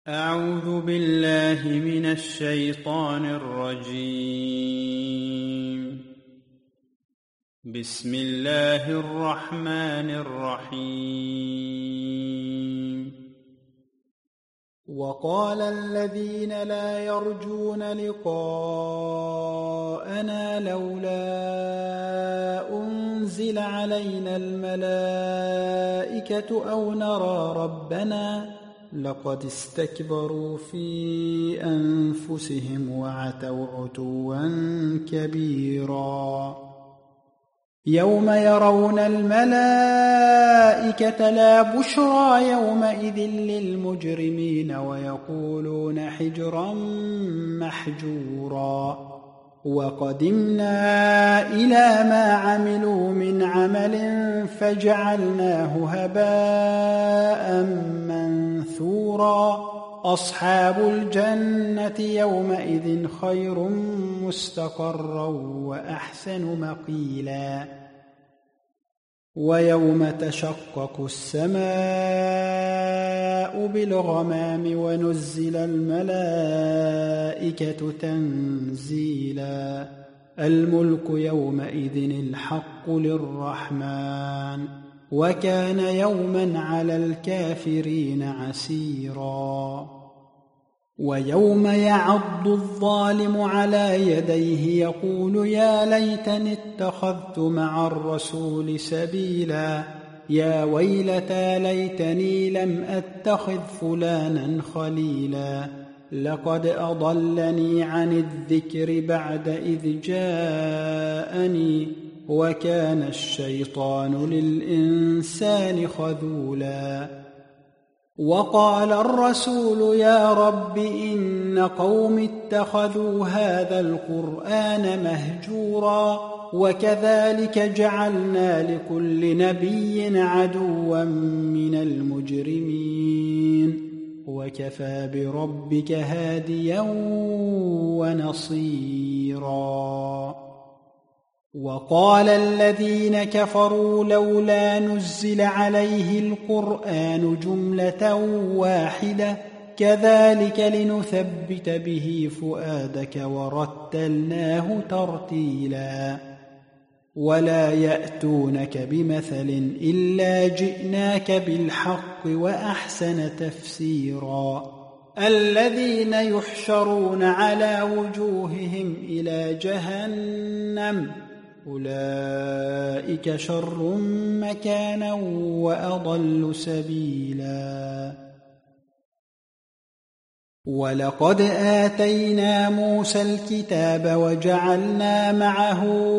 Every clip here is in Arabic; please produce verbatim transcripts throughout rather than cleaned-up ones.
أعوذ بالله من الشيطان الرجيم. بسم الله الرحمن الرحيم. وقال الذين لا يرجون لقاءنا لولا أنزل علينا الملائكة أو نرى ربنا لقد استكبروا في أنفسهم وعتوا عتوا كبيرا. يوم يرون الملائكة لا بشرى يومئذ للمجرمين ويقولون حجرا محجورا. وقدمنا إلى ما عملوا من عمل فجعلناه هباء منثورا. أصحاب الجنة يومئذ خير مستقرا وأحسن مقيلا. ويوم تشقق السماء بالغمام ونزل الملائكة تنزيلا. الملك يومئذ الحق للرحمن وكان يوما على الكافرين عسيرا. ويوم يعض الظالم على يديه يقول يا ليتني اتخذت مع الرسول سبيلا. يا ويلتى ليتني لم أتخذ فلانا خليلا. لقد أضلني عن الذكر بعد إذ جاءني وكان الشيطان للإنسان خذولا. وقال الرسول يا رب إن قوم اتخذوا هذا القرآن مهجورا. وكذلك جعلنا لكل نبي عدوا من المجرمين وكفى بربك هاديا ونصيرا. وقال الذين كفروا لولا نزل عليه القرآن جملة واحدة كذلك لنثبت به فؤادك ورتلناه ترتيلا. ولا يأتونك بمثل إلا جئناك بالحق وأحسن تفسيرا. الذين يحشرون على وجوههم إلى جهنم أولئك شر مكانا وأضل سبيلا. ولقد آتينا موسى الكتاب وجعلنا معه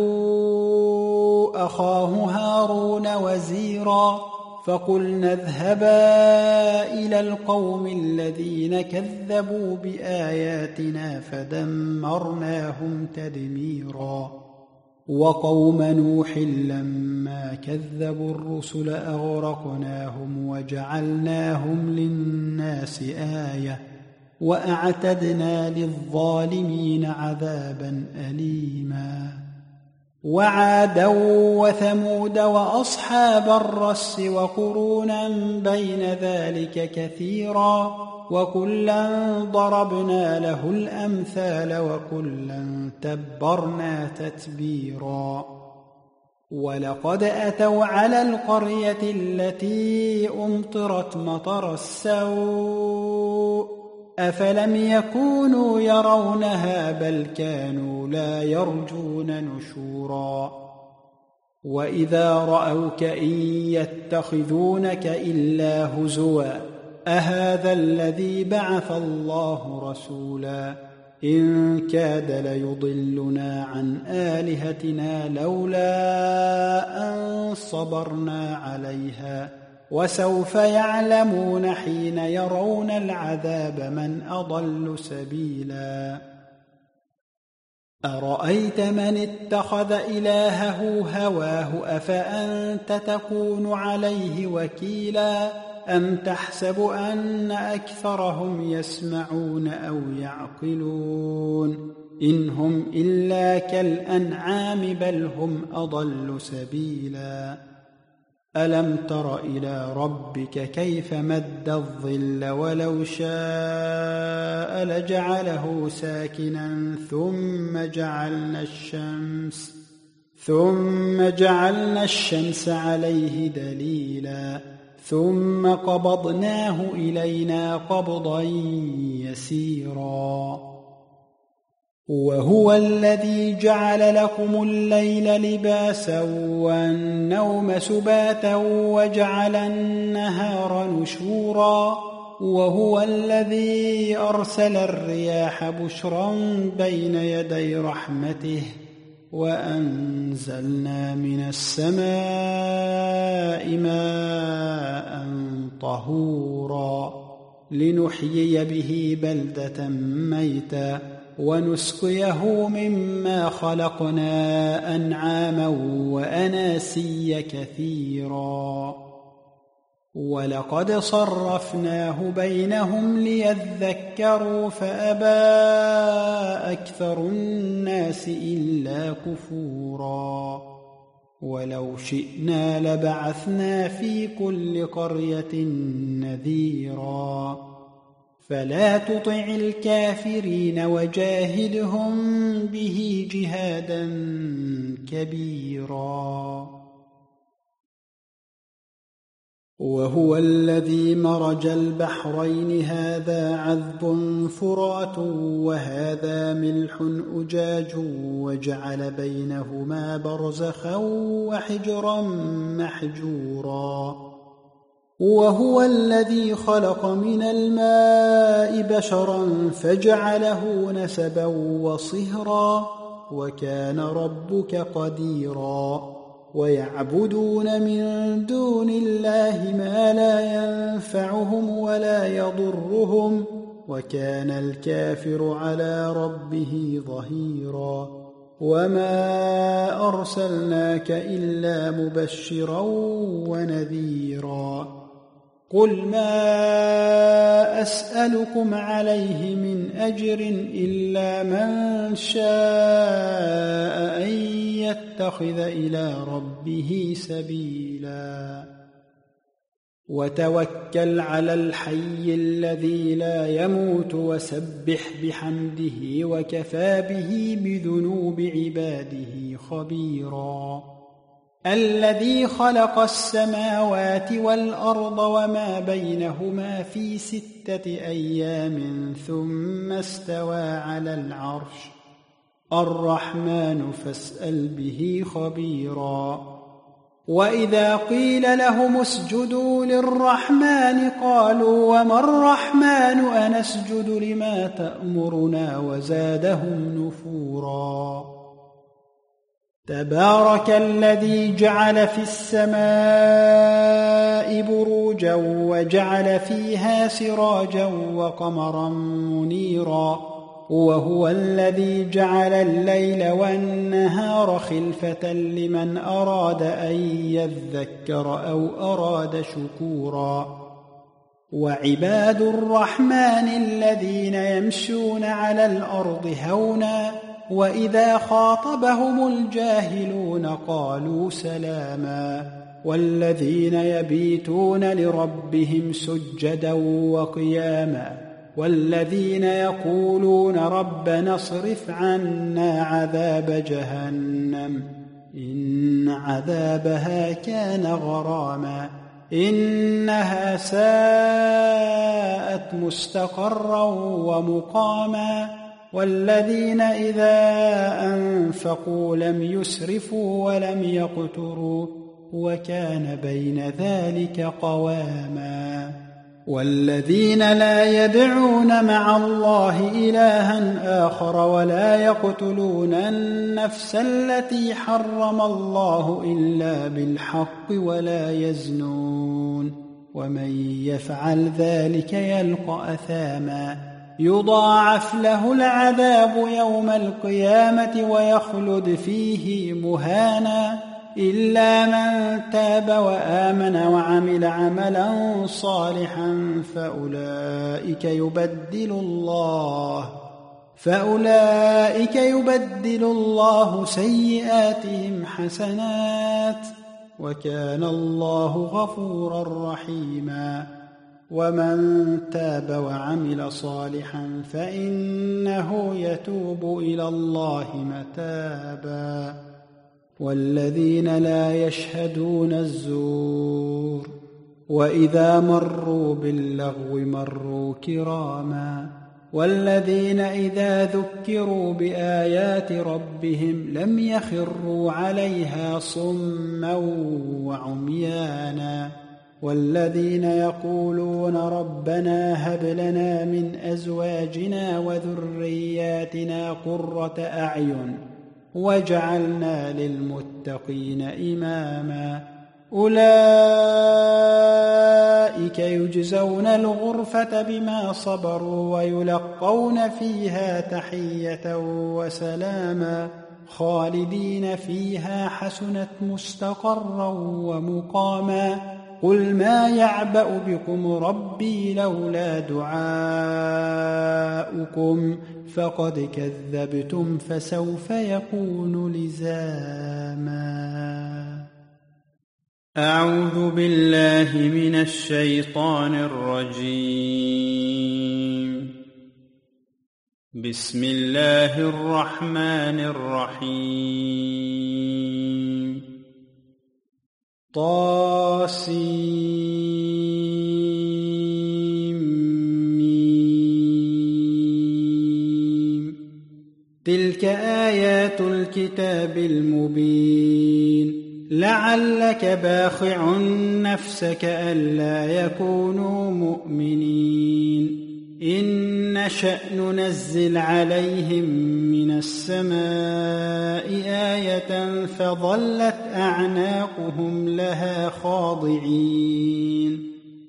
أخاه هارون وزيرا. فقلنا اذهبا إلى القوم الذين كذبوا بآياتنا فدمرناهم تدميرا. وقوم نوح لما كذبوا الرسل أغرقناهم وجعلناهم للناس آية وأعتدنا للظالمين عذابا أليما. وعادا وثمود وأصحاب الرس وقرونا بين ذلك كثيرا. وكلا ضربنا له الأمثال وكلا تبرنا تتبيرا. ولقد أتوا على القرية التي أمطرت مطر السوء أفلم يكونوا يرونها بل كانوا لا يرجون نشورا. وإذا رأوك إن يتخذونك إلا هزوا أهذا الذي بعث الله رسولا. إن كاد ليضلنا عن آلهتنا لولا أن صبرنا عليها وسوف يعلمون حين يرون العذاب من أضل سبيلا. أرأيت من اتخذ إلهه هواه أفأنت تكون عليه وكيلا. أم تحسب أن أكثرهم يسمعون أو يعقلون إن هم إلا كالأنعام بل هم أضل سبيلا. ألم تر إلى ربك كيف مد الظل ولو شاء لجعله ساكنا ثم جعلنا الشمس ثم جعلنا الشمس عليه دليلا ثم قبضناه إلينا قبضا يسيرا وهو الذي جعل لكم الليل لباسا والنوم سباتا وجعل النهار نشورا وهو الذي أرسل الرياح بشرا بين يدي رحمته وأنزلنا من السماء ماء طهورا لنحيي به بلدة ميتا ونسقيه مما خلقنا أنعاما وأناسيا كثيرا ولقد صرفناه بينهم ليذكروا فأبى أكثر الناس إلا كفورا ولو شئنا لبعثنا في كل قرية نذيرا فلا تطع الكافرين وجاهدهم به جهادا كبيرا وهو الذي مرج البحرين هذا عذب فرات وهذا ملح أجاج وجعل بينهما برزخا وحجرا محجورا وهو الذي خلق من الماء بشرا فجعله نسبا وصهرا وكان ربك قديرا ويعبدون من دون الله ما لا ينفعهم ولا يضرهم وكان الكافر على ربه ظهيرا وما أرسلناك إلا مبشرا ونذيرا قل ما أسألكم عليه من أجر إلا من شاء أن يتخذ إلى ربه سبيلا وتوكل على الحي الذي لا يموت وسبح بحمده وكفى به بذنوب عباده خبيرا الذي خلق السماوات والأرض وما بينهما في ستة أيام ثم استوى على العرش الرحمن فاسأل به خبيرا وإذا قيل لهم اسجدوا للرحمن قالوا وما الرحمن أنسجد لما تأمرنا وزادهم نفورا تبارك الذي جعل في السماء بروجا وجعل فيها سراجا وقمرا منيرا وهو الذي جعل الليل والنهار خلفة لمن أراد أن يذكر أو أراد شكورا وعباد الرحمن الذين يمشون على الأرض هونا وإذا خاطبهم الجاهلون قالوا سلاما والذين يبيتون لربهم سجدا وقياما والذين يقولون ربنا اصرف عنا عذاب جهنم إن عذابها كان غراما إنها ساءت مستقرا ومقاما والذين إذا أنفقوا لم يسرفوا ولم يقتروا وكان بين ذلك قواما والذين لا يدعون مع الله إلها آخر ولا يقتلون النفس التي حرم الله إلا بالحق ولا يزنون ومن يفعل ذلك يلقى أثاما يضاعف له العذاب يوم القيامة ويخلد فيه مهانا إلا من تاب وآمن وعمل عملا صالحا فأولئك يبدل الله فأولئك يبدل الله سيئاتهم حسنات وكان الله غفورا رحيما ومن تاب وعمل صالحا فإنه يتوب إلى الله متابا والذين لا يشهدون الزور وإذا مروا باللغو مروا كراما والذين إذا ذكروا بآيات ربهم لم يخروا عليها صما وعميانا والذين يقولون ربنا هب لنا من أزواجنا وذرياتنا قرة أعين واجعلنا للمتقين إماما أولئك يجزون الغرفة بما صبروا ويلقون فيها تحية وسلاما خالدين فيها حسنت مستقرا ومقاما قل ما يعبأ بكم ربي لولا دعاؤكم فقد كذبتم فسوف يكون لزاما. أعوذ بالله من الشيطان الرجيم. بسم الله الرحمن الرحيم. طاسيم تلك آيات الكتاب المبين لعلك باخع نفسك ألا يكونوا مؤمنين إن نشأ ننزل عليهم من السماء آية فظلت أعناقهم لها خاضعين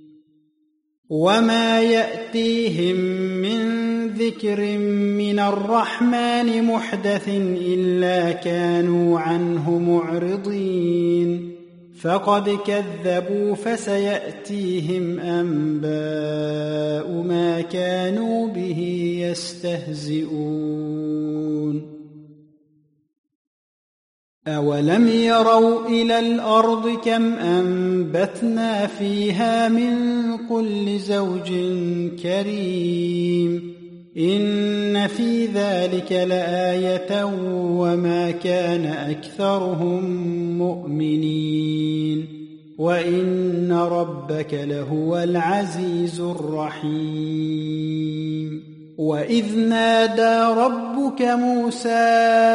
وما يأتيهم من ذكر من الرحمن محدث إلا كانوا عنه معرضين فقد كذبوا فسيأتيهم أنباء ما كانوا به يستهزئون أولم يروا إلى الأرض كم أنبتنا فيها من كل زوج كريم إن في ذلك لآية وما كان أكثرهم مؤمنين وإن ربك لهو العزيز الرحيم وإذ نادى ربك موسى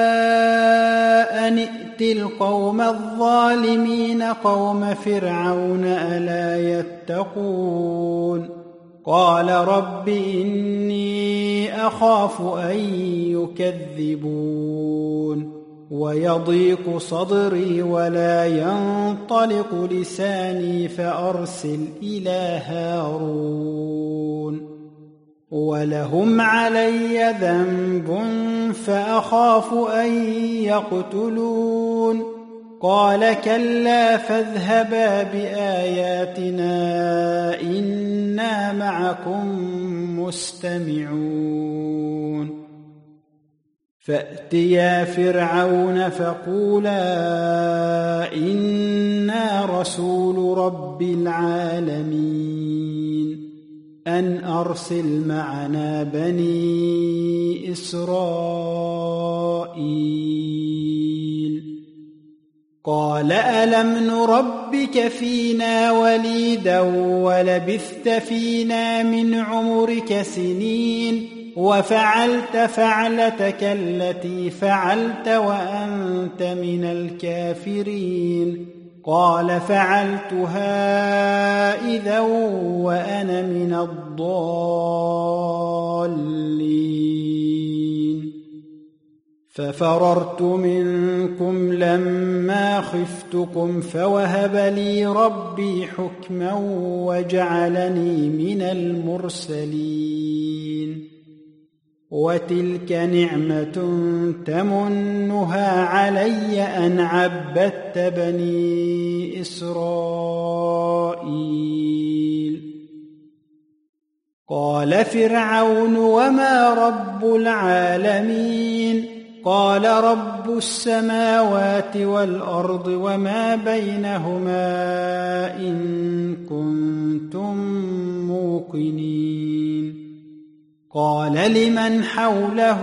أن ائت القوم الظالمين قوم فرعون ألا يتقون قال رب إني أخاف أن يكذبون ويضيق صدري ولا ينطلق لساني فأرسل إلى هارون ولهم علي ذنب فأخاف أن يقتلون قال كلا فاذهبا بآياتنا إنا معكم مستمعون فأتيا فرعون فقولا إنا رسول رب العالمين أن أرسل معنا بني إسرائيل قال ألم نربك فينا وليدا ولبثت فينا من عمرك سنين وفعلت فعلتك التي فعلت وأنت من الكافرين قال فعلتها إذا وأنا من الضالين ففررت منكم لما خفتكم فوهب لي ربي حكما وجعلني من المرسلين وتلك نعمة تمنها علي أن عبدت بني إسرائيل قال فرعون وما رب العالمين قال رب السماوات والأرض وما بينهما إن كنتم موقنين قال لمن حوله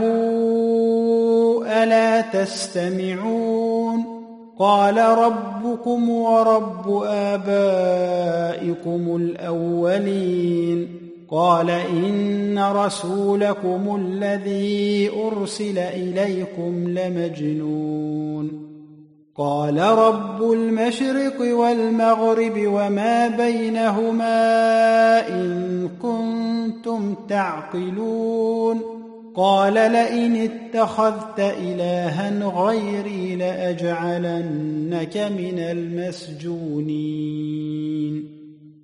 ألا تستمعون قال ربكم ورب آبائكم الأولين قال إن رسولكم الذي أرسل إليكم لمجنون قال رب المشرق والمغرب وما بينهما إن كنتم تعقلون قال لئن اتخذت إلها غيري لأجعلنك من المسجونين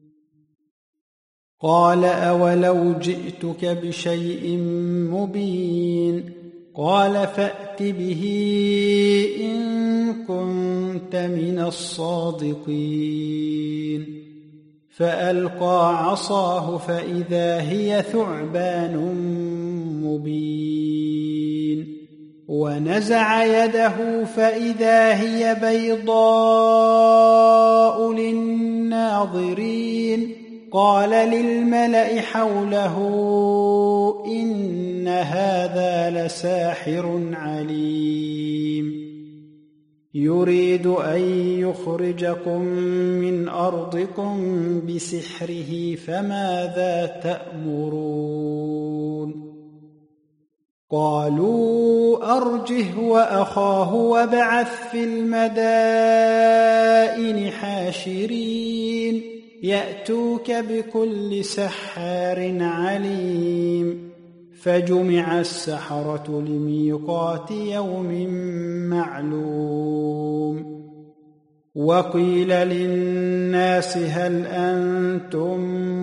قال أولو جئتك بشيء مبين قال فأت به إن كنت من الصادقين فألقى عصاه فإذا هي ثعبان مبين ونزع يده فإذا هي بيضاء للناظرين قال للملأ حوله إن هذا لساحر عليم يريد أن يخرجكم من أرضكم بسحره فماذا تأمرون قالوا أرجه وأخاه وابعث في المدائن حاشرين يأتوك بكل سحار عليم فجمع السحرة لميقات يوم معلوم وقيل للناس هل أنتم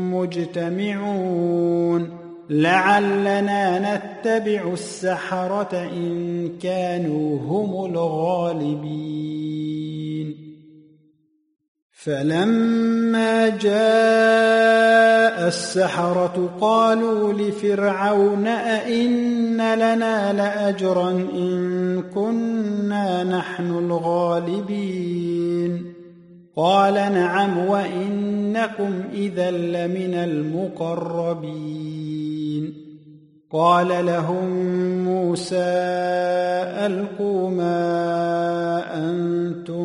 مجتمعون لعلنا نتبع السحرة إن كانوا هم الغالبين فلما جاء السحرة قالوا لفرعون أئن لنا لأجرا إن كنا نحن الغالبين قال نعم وإنكم إذا لمن المقربين قال لهم موسى ألقوا ما أنتم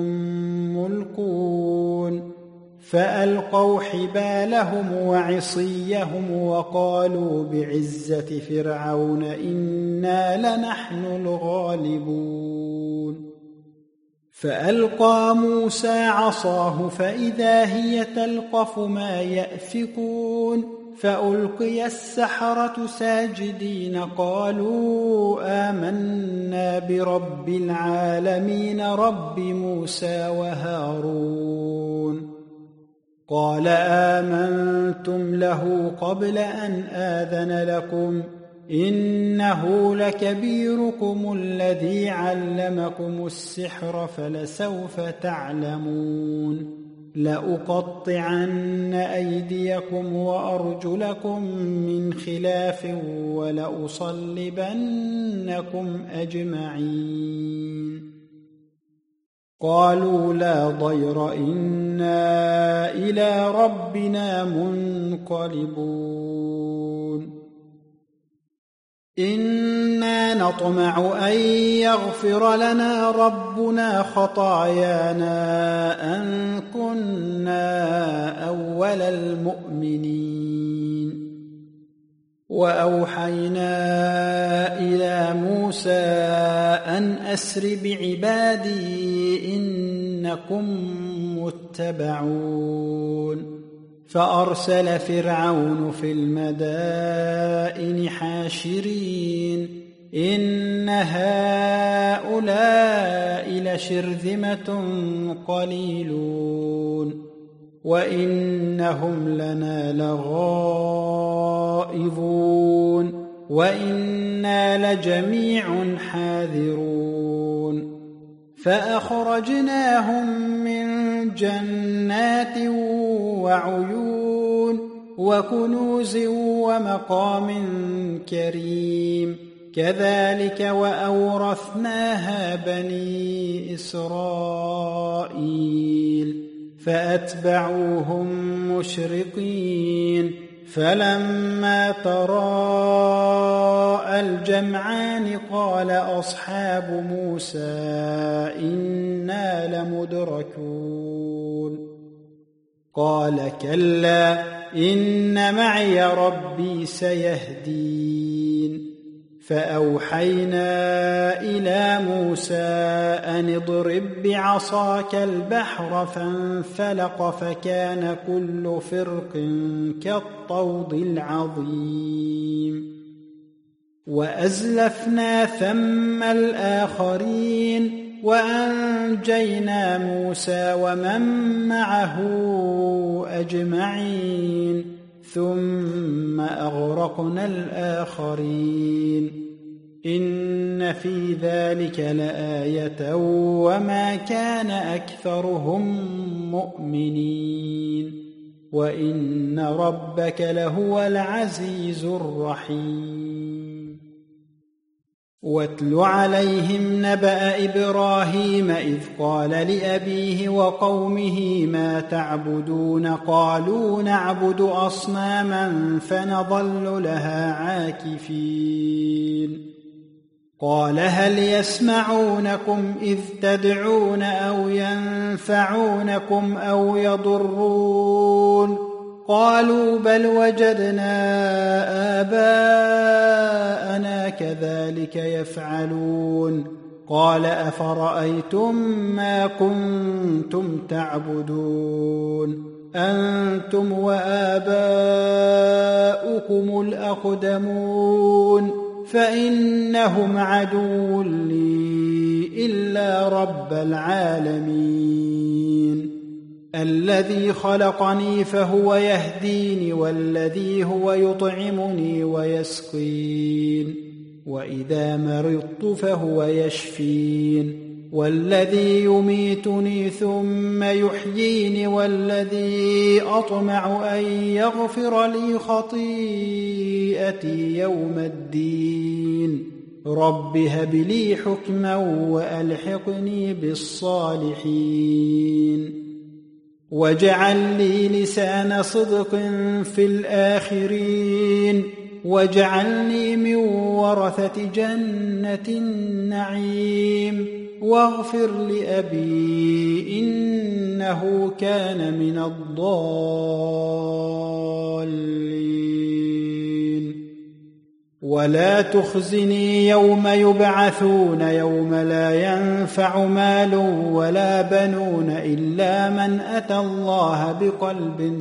ملقون فألقوا حبالهم وعصيهم وقالوا بعزة فرعون إنا لنحن الغالبون فألقى موسى عصاه فإذا هي تلقف ما يأفكون فألقي السحرة ساجدين قالوا آمنا برب العالمين رب موسى وهارون قال آمنتم له قبل أن آذن لكم إنه لكبيركم الذي علمكم السحر فلسوف تعلمون لأقطعن أيديكم وأرجلكم من خلاف ولأصلبنكم أجمعين قالوا لا ضير إنا إلى ربنا منقلبون إنا نطمع أن يغفر لنا ربنا خطايانا أن كنا أول المؤمنين وأوحينا إلى موسى أن أسر بعبادي إنكم متبعون فأرسل فرعون في المدائن حاشرين إن هؤلاء لشرذمة قليلون وإنهم لنا لغائظون وإنا لجميع حاذرون فأخرجناهم من جنات وعيون وكنوز ومقام كريم كذلك وأورثناها بني إسرائيل فأتبعوهم مشرقين فلما تراءى الجمعان قال أصحاب موسى إنا لمدركون قال كلا إن معي ربي سيهدين فأوحينا إلى موسى أن اضرب بعصاك البحر فانفلق فكان كل فرق كالطود العظيم وأزلفنا ثم الآخرين وأنجينا موسى ومن معه أجمعين ثم أغرقنا الآخرين إن في ذلك لآية وما كان أكثرهم مؤمنين وإن ربك لهو العزيز الرحيم واتل عليهم نبأ إبراهيم إذ قال لأبيه وقومه ما تعبدون قالوا نعبد أصناما فنظل لها عاكفين قال هل يسمعونكم إذ تدعون أو ينفعونكم أو يضرون قالوا بل وجدنا آباءنا كذلك يفعلون قال أفرأيتم ما كنتم تعبدون أنتم وآباؤكم الأقدمون فإنهم عدو لي إلا رب العالمين الذي خلقني فهو يهديني والذي هو يطعمني ويسقين وإذا مرضت فهو يشفين والذي يميتني ثم يحييني والذي أطمع أن يغفر لي خطيئتي يوم الدين رب هب لي حكما وألحقني بالصالحين واجعل لي لسان صدق في الآخرين واجعلني من ورثة جنة النعيم واغفر لأبي إنه كان من الضالين ولا تخزني يوم يبعثون يوم لا ينفع مال ولا بنون إلا من أتى الله بقلب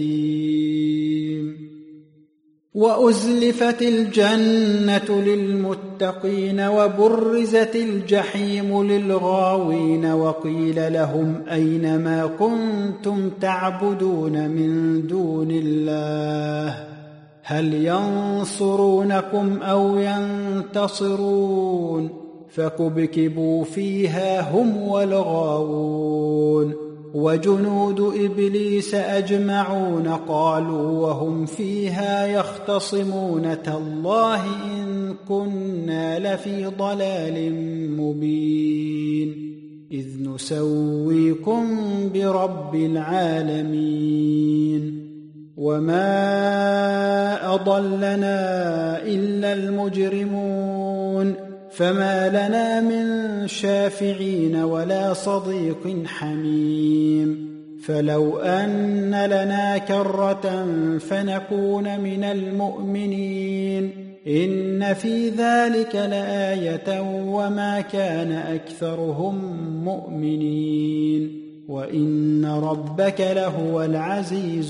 سليم وأزلفت الجنة للمتقين وبرزت الجحيم للغاوين وقيل لهم أين ما كنتم تعبدون من دون الله هل ينصرونكم أو ينتصرون فكبكبوا فيها هم والغاوون وجنود إبليس أجمعون قالوا وهم فيها يختصمون تالله إن كنا لفي ضلال مبين إذ نسويكم برب العالمين وما أضلنا إلا المجرمون فما لنا من شافعين ولا صديق حميم فلو أن لنا كرة فنكون من المؤمنين إن في ذلك لآية وما كان أكثرهم مؤمنين وإن ربك لهو العزيز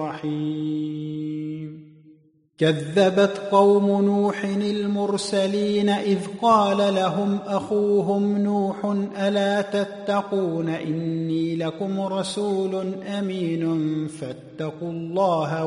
الرحيم كذبت قوم نوح المرسلين إذ قال لهم أخوهم نوح ألا تتقون إني لكم رسول أمين فاتقوا الله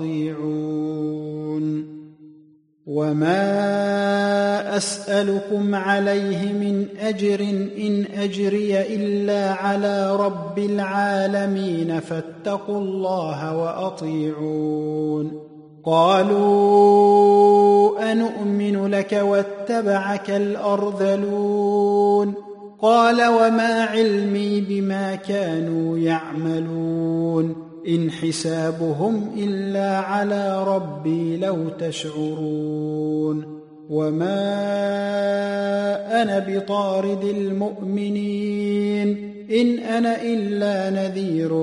وأطيعون وما أسألكم عليه من أجر إن أجري إلا على رب العالمين فاتقوا الله وأطيعون قالوا أنؤمن نؤمن لك واتبعك الأرذلون قال وما علمي بما كانوا يعملون إن حسابهم إلا على ربي لو تشعرون وما أنا بطارد المؤمنين إن أنا إلا نذير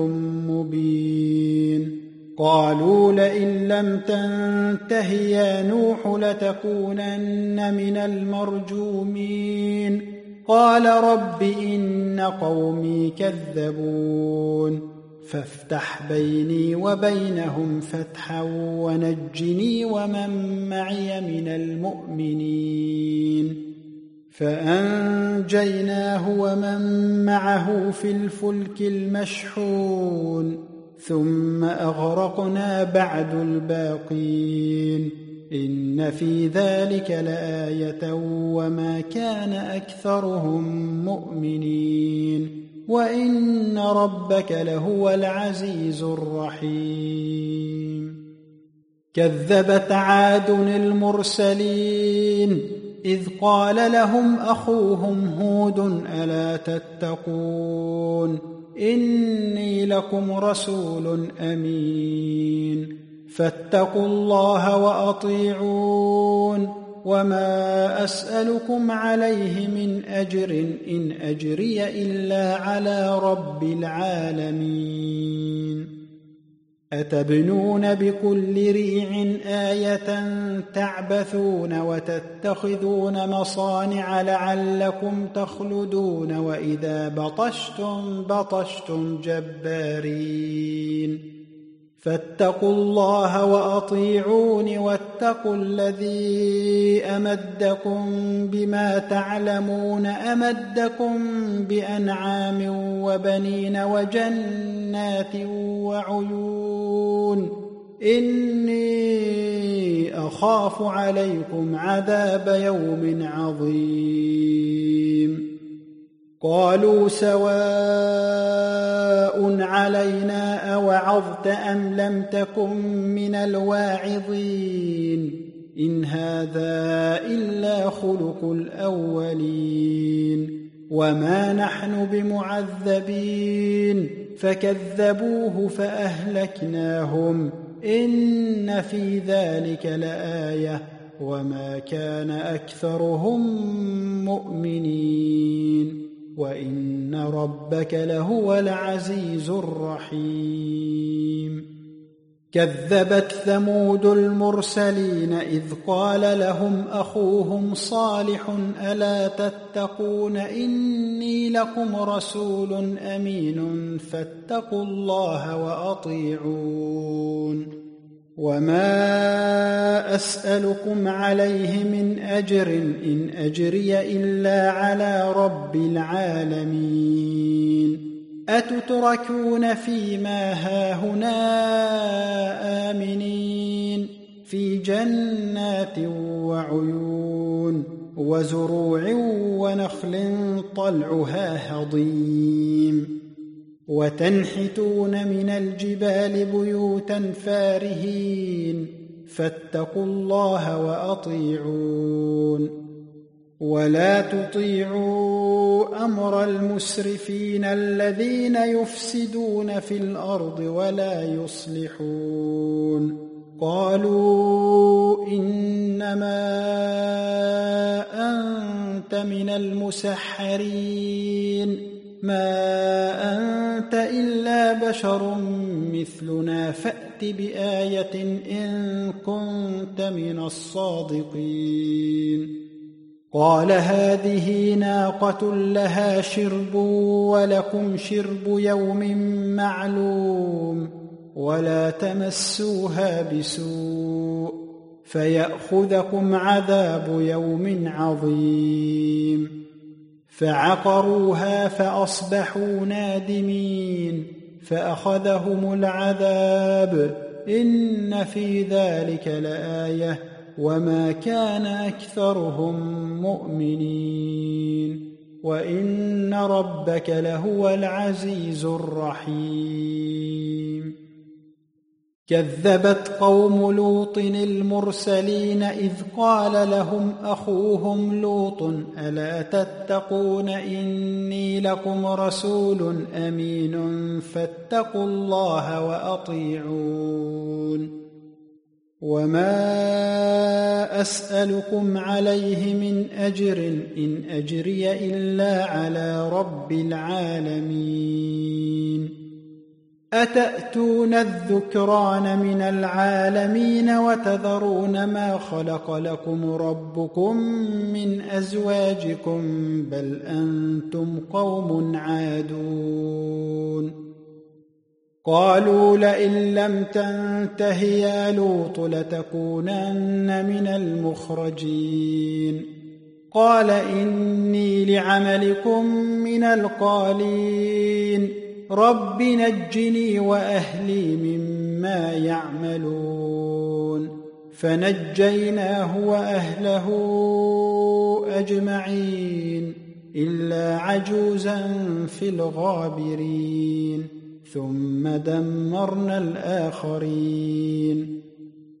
مبين قالوا لئن لم تنته يا نوح لتكونن من المرجومين قال رب إن قومي كذبون فافتح بيني وبينهم فتحا ونجني ومن معي من المؤمنين فأنجيناه ومن معه في الفلك المشحون ثم أغرقنا بعد الباقين إن في ذلك لآية وما كان أكثرهم مؤمنين وإن ربك لهو العزيز الرحيم كذبت عاد المرسلين إذ قال لهم أخوهم هود ألا تتقون إني لكم رسول أمين فاتقوا الله وأطيعون وما أسألكم عليه من أجر إن أجري إلا على رب العالمين أتبنون بكل ريع آية تعبثون وتتخذون مصانع لعلكم تخلدون وإذا بطشتم بطشتم جبارين فاتقوا الله وأطيعون واتقوا الذي أمدكم بما تعلمون أمدكم بأنعام وبنين وجنات وعيون إني أخاف عليكم عذاب يوم عظيم قالوا سواء علينا أوعظت أم لم تكن من الواعظين إن هذا إلا خلق الأولين وما نحن بمعذبين فكذبوه فأهلكناهم إن في ذلك لآية وما كان أكثرهم مؤمنين وإن ربك لهو العزيز الرحيم كذبت ثمود المرسلين إذ قال لهم أخوهم صالح ألا تتقون إني لكم رسول أمين فاتقوا الله وأطيعون وما أسألكم عليه من أجر إن أجري إلا على رب العالمين أتتركون فيما هاهنا آمنين في جنات وعيون وزروع ونخل طلعها هضيم وتنحتون من الجبال بيوتا فارهين فاتقوا الله وأطيعون ولا تطيعوا أمر المسرفين الذين يفسدون في الأرض ولا يصلحون قالوا إنما أنت من المسحرين ما أنت إلا بشر مثلنا فأت بآية إن كنت من الصادقين قال هذه ناقة لها شرب ولكم شرب يوم معلوم ولا تمسوها بسوء فيأخذكم عذاب يوم عظيم فعقروها فأصبحوا نادمين فأخذهم العذاب إن في ذلك لآية وما كان أكثرهم مؤمنين وإن ربك لهو العزيز الرحيم كذبت قوم لوط المرسلين إذ قال لهم أخوهم لوط ألا تتقون إني لكم رسول أمين فاتقوا الله وأطيعون وما أسألكم عليه من أجر إن أجري إلا على رب العالمين أتأتون الذكران من العالمين وتذرون ما خلق لكم ربكم من أزواجكم بل أنتم قوم عادون قالوا لئن لم تنته يا لوط لتكونن من المخرجين قال إني لعملكم من القالين رب نجني وأهلي مما يعملون فنجيناه وأهله أجمعين إلا عجوزا في الغابرين ثم دمرنا الآخرين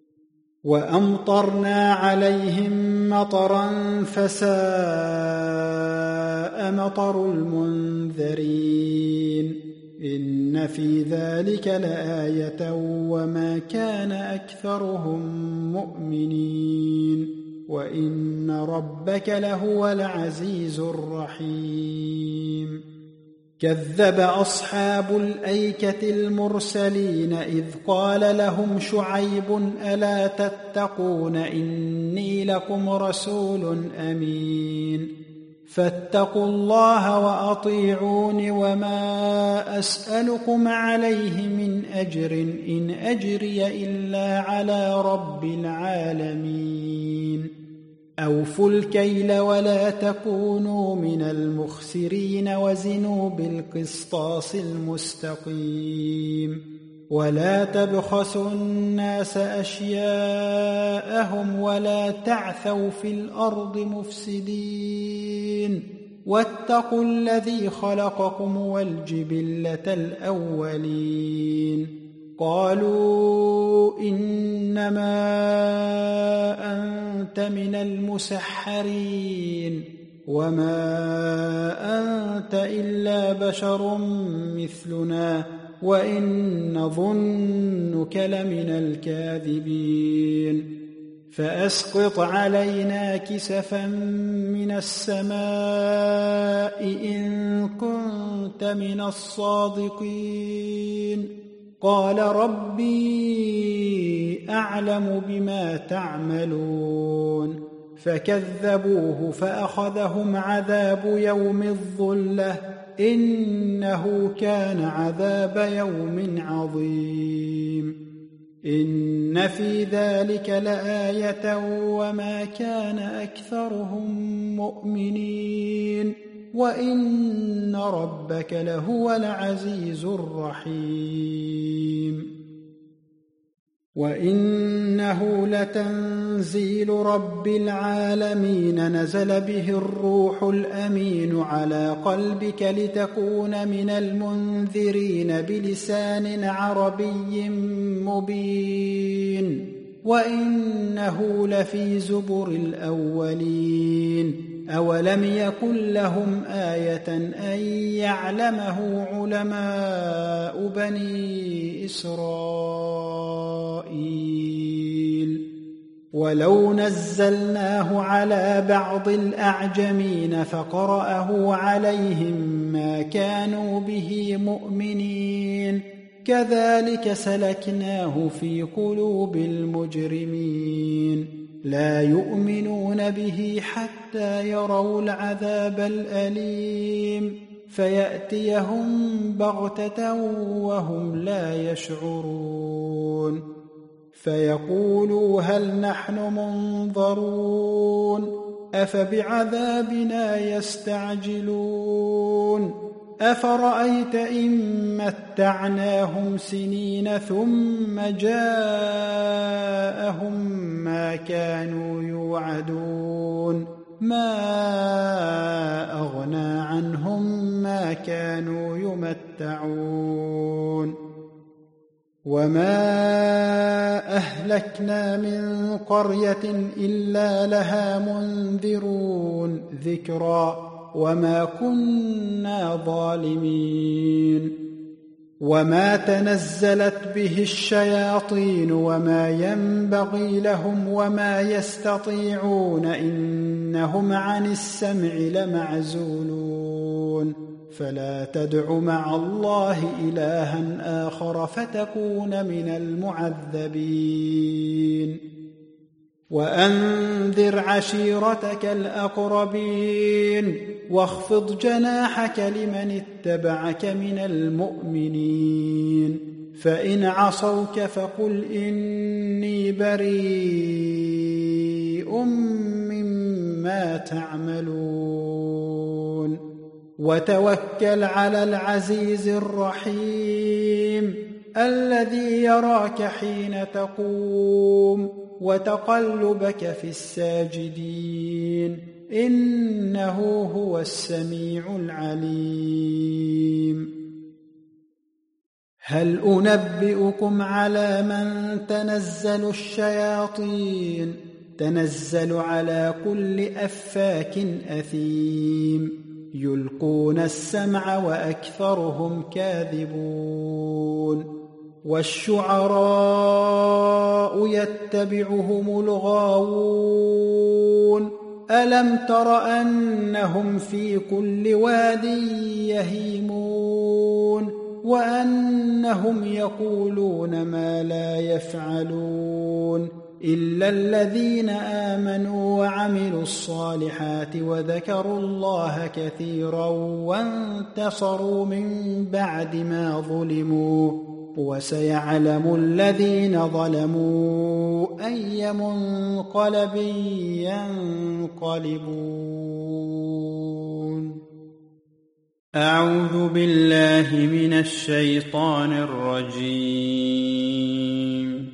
وأمطرنا عليهم مطرا فساء مطر المنذرين إن في ذلك لآية وما كان أكثرهم مؤمنين وإن ربك لهو العزيز الرحيم كذب أصحاب الأيكة المرسلين إذ قال لهم شعيب ألا تتقون إني لكم رسول أمين فاتقوا الله وأطيعون وما أسألكم عليه من أجر إن أجري إلا على رب العالمين أوفوا الكيل ولا تكونوا من المخسرين وزنوا بالقسطاس المستقيم ولا تبخسوا الناس أشياءهم ولا تعثوا في الأرض مفسدين واتقوا الذي خلقكم والجبلة الأولين قالوا إنما أنت من المسحرين وما أنت إلا بشر مثلنا وإن نظنك لمن الكاذبين فأسقط علينا كسفا من السماء إن كنت من الصادقين قال ربي أعلم بما تعملون فكذبوه فأخذهم عذاب يوم الظلة إنه كان عذاب يوم عظيم إن في ذلك لآية وما كان أكثرهم مؤمنين وإن ربك لهو العزيز الرحيم وإنه لتنزيل رب العالمين نزل به الروح الأمين على قلبك لتكون من المنذرين بلسان عربي مبين وإنه لفي زبر الأولين أولم يكن لهم آية أن يعلمه علماء بني إسرائيل ولو نزلناه على بعض الأعجمين فقرأه عليهم ما كانوا به مؤمنين كذلك سلكناه في قلوب المجرمين لا يؤمنون به حتى يروا العذاب الأليم فيأتيهم بغتة وهم لا يشعرون فيقولوا هل نحن منظرون أفبعذابنا يستعجلون أفرأيت إن متعناهم سنين ثم جاءهم ما كانوا يوعدون ما أغنى عنهم ما كانوا يمتعون وما أهلكنا من قرية إلا لها منذرون ذكرا وما كنا ظالمين وما تنزلت به الشياطين وما ينبغي لهم وما يستطيعون إنهم عن السمع لمعزولون فلا تدع مع الله إلها آخر فتكون من المعذبين وأنذر عشيرتك الأقربين واخفض جناحك لمن اتبعك من المؤمنين فإن عصوك فقل إني بريء مما تعملون وتوكل على العزيز الرحيم الذي يراك حين تقوم وتقلبك في الساجدين إنه هو السميع العليم هل أنبئكم على من تنزل الشياطين تنزل على كل أفاك أثيم يلقون السمع وأكثرهم كاذبون والشعراء يتبعهم الغاوون ألم تر أنهم في كل واد يهيمون وأنهم يقولون ما لا يفعلون إلا الذين آمنوا وعملوا الصالحات وذكروا الله كثيرا وانتصروا من بعد ما ظلموا وسيعلم الذين ظلموا أي منقلب ينقلبون أعوذ بالله من الشيطان الرجيم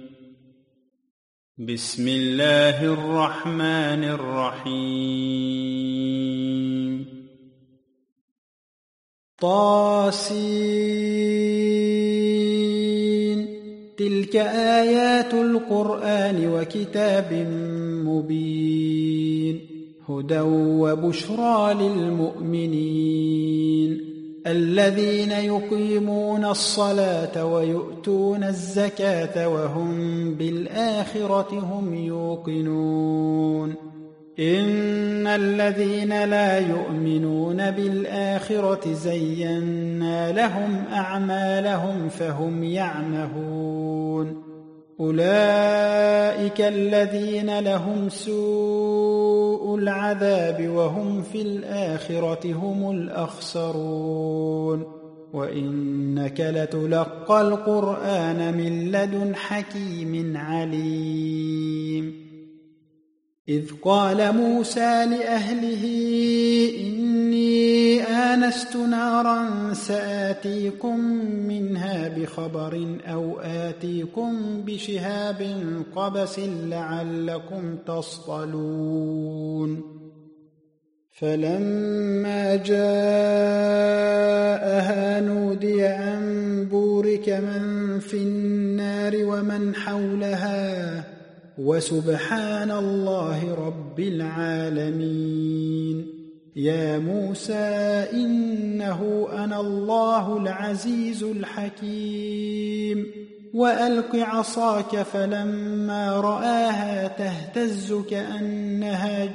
بسم الله الرحمن الرحيم طاسين تلك آيات القرآن وكتاب مبين هدى وبشرى للمؤمنين الذين يقيمون الصلاة ويؤتون الزكاة وهم بالآخرة هم يوقنون إن الذين لا يؤمنون بالآخرة زينا لهم أعمالهم فهم يعمهون أولئك الذين لهم سوء العذاب وهم في الآخرة هم الأخسرون وإنك لتلقى القرآن من لدن حكيم عليم إذ قال موسى لأهله إني آنست نارا سآتيكم منها بخبر أو آتيكم بشهاب قبس لعلكم تصطلون فلما جاءها نودي أن بورك من في النار ومن حولها وسبحان الله رب العالمين يا موسى إنه أنا الله العزيز الحكيم وألق عصاك فلما رآها تهتز كأنها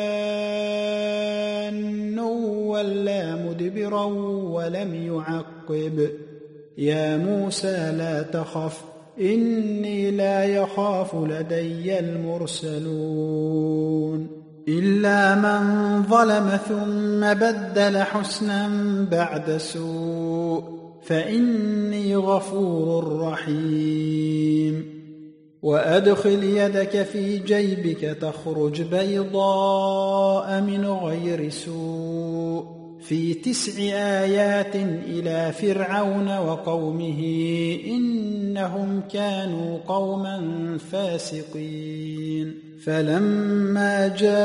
جان ولا مدبرا ولم يعقب يا موسى لا تخف إني لا يخاف لدي المرسلون إلا من ظلم ثم بدل حسنا بعد سوء فإني غفور رحيم وأدخل يدك في جيبك تخرج بيضاء من غير سوء في تسع آيات إلى فرعون وقومه إنهم كانوا قوما فاسقين فلما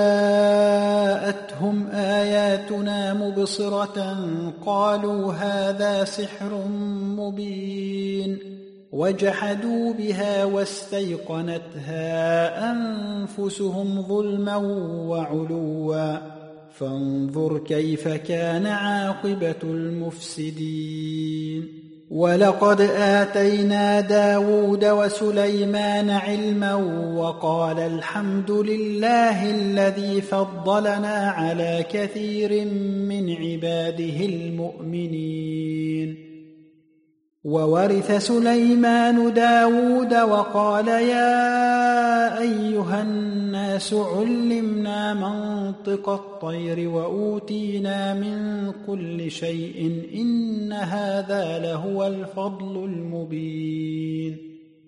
جاءتهم آياتنا مبصرة قالوا هذا سحر مبين وجحدوا بها واستيقنتها أنفسهم ظلما وعلوا فانظر كيف كان عاقبة المفسدين ولقد آتينا داود وسليمان علما وقال الحمد لله الذي فضلنا على كثير من عباده المؤمنين وورث سليمان داود وقال يا أيها الناس علمنا منطق الطير وأوتينا من كل شيء إن هذا لهو الفضل المبين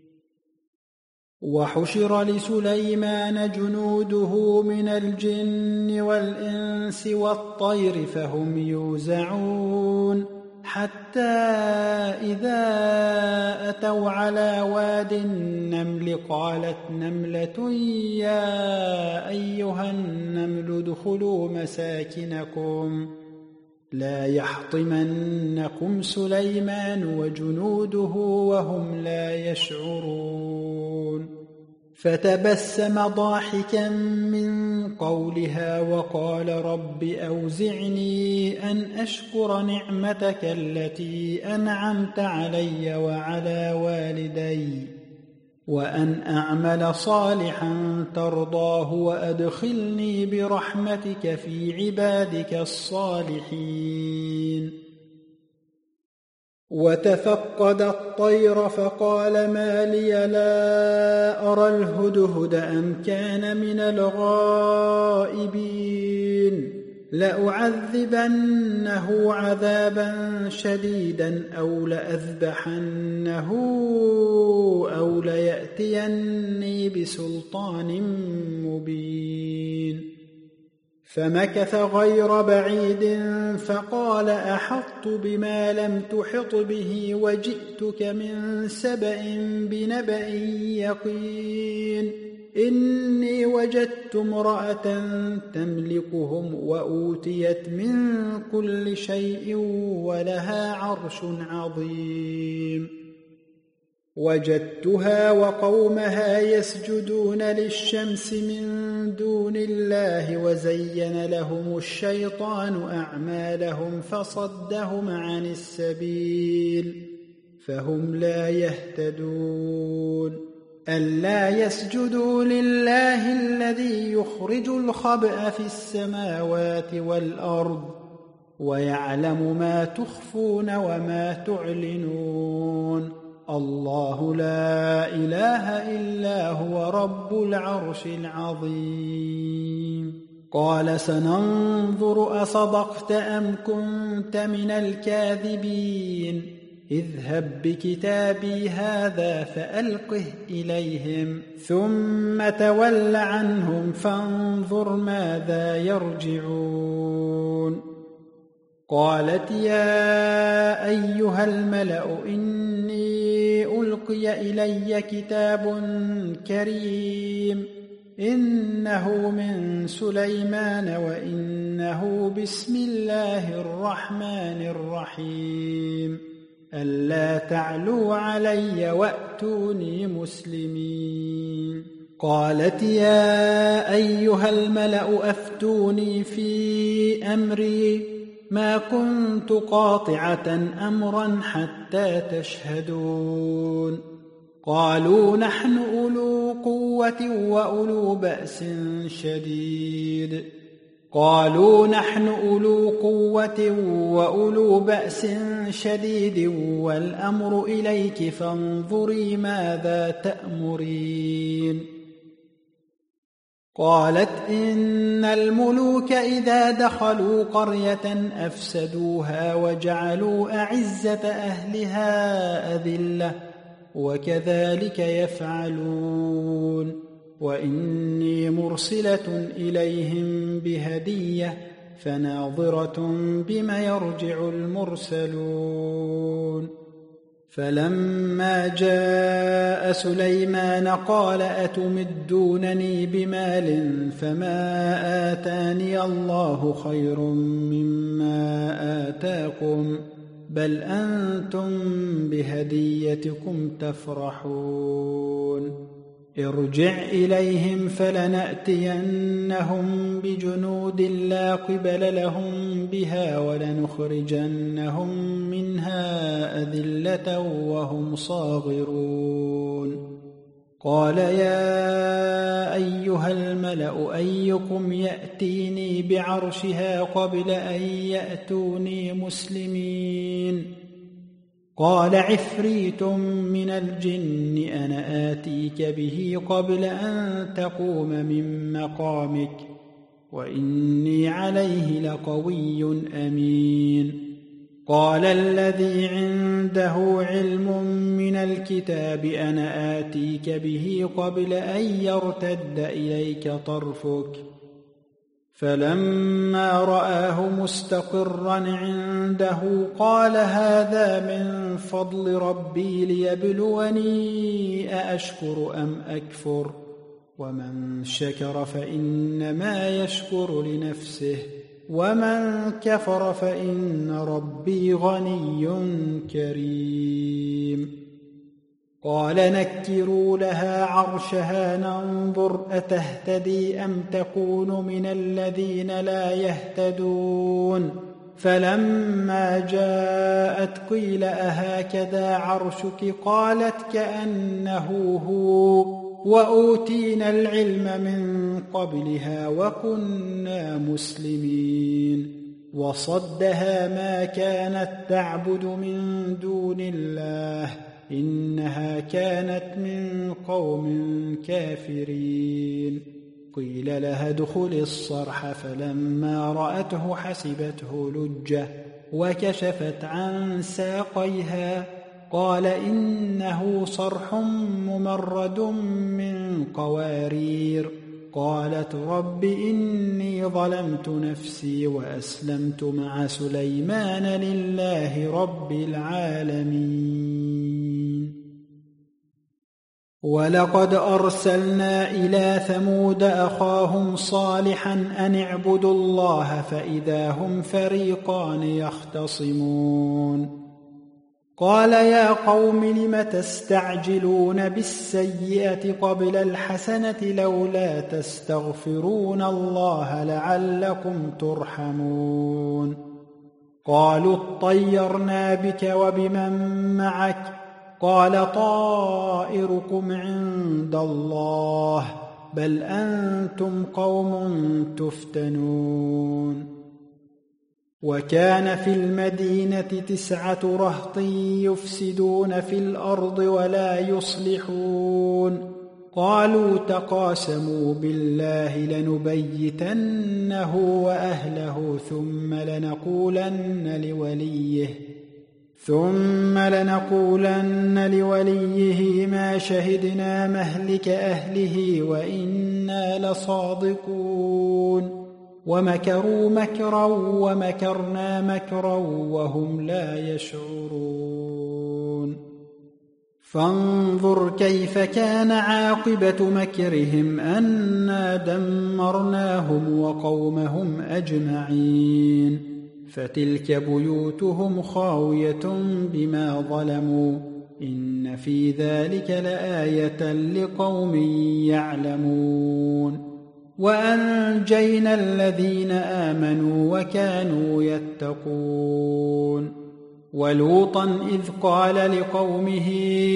وحشر لسليمان جنوده من الجن والإنس والطير فهم يوزعون حتى إذا أتوا على واد النمل قالت نملة يا أيها النمل ادخلوا مساكنكم لا يحطمنكم سليمان وجنوده وهم لا يشعرون فتبسم ضاحكا من قولها وقال رب أوزعني أن أشكر نعمتك التي أنعمت علي وعلى والدي وأن أعمل صالحا ترضاه وأدخلني برحمتك في عبادك الصالحين وتفقد الطير فقال ما لي لا أرى الهدهد أم كان من الغائبين لأعذبنه عذابا شديدا أو لأذبحنه أو ليأتيني بسلطان مبين فمكث غير بعيد فقال أحطت بما لم تحط به وجئتك من سبأ بنبأ يقين إني وجدت امرأة تملكهم وأوتيت من كل شيء ولها عرش عظيم وجدتها وقومها يسجدون للشمس من دون الله وزين لهم الشيطان أعمالهم فصدهم عن السبيل فهم لا يهتدون ألا يسجدوا لله الذي يخرج الخبأ في السماوات والأرض ويعلم ما تخفون وما تعلنون الله لا إله إلا هو رب العرش العظيم قال سننظر أصدقت أم كنت من الكاذبين اذهب بكتابي هذا فألقه إليهم ثم تول عنهم فانظر ماذا يرجعون قالت يا أيها الملأ إني ألقي إلي كتاب كريم إنه من سليمان وإنه بسم الله الرحمن الرحيم ألا تعلوا علي وأتوني مسلمين قالت يا أيها الملأ أفتوني في أمري ما كنت قاطعة أمرا حتى تشهدون قالوا نحن أولو قوة وأولو بأس شديد قالوا نحن أولو قوة وأولو بأس شديد والأمر إليك فانظري ماذا تأمرين قالت إن الملوك إذا دخلوا قرية أفسدوها وجعلوا أعزة أهلها أذلة وكذلك يفعلون وإني مرسلة إليهم بهدية فناظرة بم يرجع المرسلون فلما جاء سليمان قال أتمدونني بمال فما آتاني الله خير مما آتاكم بل أنتم بهديتكم تفرحون ارجع إليهم فلنأتينهم بجنود لا قبل لهم بها ولنخرجنهم منها أذلة وهم صاغرون قال يا أيها الملأ أيكم يأتيني بعرشها قبل أن يأتوني مسلمين قال عفريت من الجن أنا آتيك به قبل أن تقوم من مقامك وإني عليه لقوي أمين قال الذي عنده علم من الكتاب أنا آتيك به قبل أن يرتد إليك طرفك فلما رآه مستقرا عنده قال هذا من فضل ربي ليبلوني أأشكر أم أكفر ومن شكر فإنما يشكر لنفسه ومن كفر فإن ربي غني كريم قال نكروا لها عرشها ننظر أتهتدي أم تكون من الذين لا يهتدون فلما جاءت قيل أهكذا عرشك قالت كأنه هو وأوتينا العلم من قبلها وكنا مسلمين وصدها ما كانت تعبد من دون الله إنها كانت من قوم كافرين قيل لها ادخل الصرح فلما رأته حسبته لجة وكشفت عن ساقيها قال إنه صرح ممرد من قوارير قالت رب إني ظلمت نفسي وأسلمت مع سليمان لله رب العالمين ولقد أرسلنا إلى ثمود أخاهم صالحا أن اعبدوا الله فإذا هم فريقان يختصمون قال يا قوم لم تستعجلون بالسيئة قبل الحسنة لولا تستغفرون الله لعلكم ترحمون قالوا اطيرنا بك وبمن معك قال طائركم عند الله بل أنتم قوم تفتنون وكان في المدينة تسعة رهط يفسدون في الأرض ولا يصلحون قالوا تقاسموا بالله لنبيتنه وأهله ثم لنقولن لوليه ثم لنقولن لوليه ما شهدنا مهلك أهله وإنا لصادقون ومكروا مكرا ومكرنا مكرا وهم لا يشعرون فانظر كيف كان عاقبة مكرهم أنا دمرناهم وقومهم أجمعين فتلك بيوتهم خاوية بما ظلموا إن في ذلك لآية لقوم يعلمون وأنجينا الذين آمنوا وكانوا يتقون ولوطا إذ قال لقومه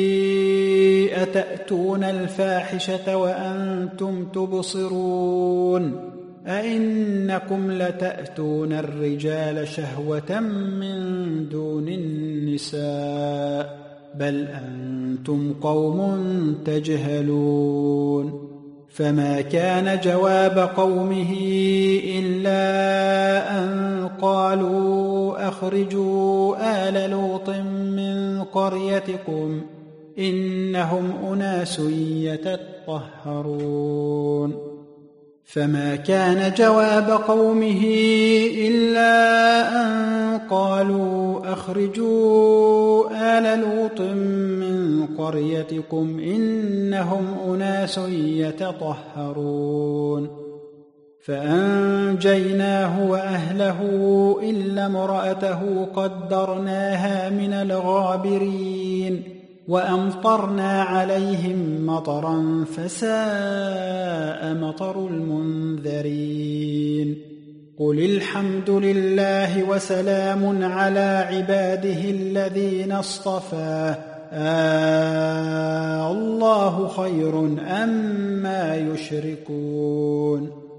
أتأتون الفاحشة وأنتم تبصرون أئنكم لتأتون الرجال شهوة من دون النساء بل أنتم قوم تجهلون فما كان جواب قومه إلا أن قالوا أخرجوا آل لوط من قريتكم إنهم أناس يتطهرون فما كان جواب قومه إلا أن قالوا أخرجوا آل لوط من قريتكم إنهم أناس يتطهرون فأنجيناه وأهله إلا امرأته قدرناها من الغابرين وأمطرنا عليهم مطرا فساء مطر المنذرين قل الحمد لله وسلام على عباده الذين اصطفى آه الله خير أما يشركون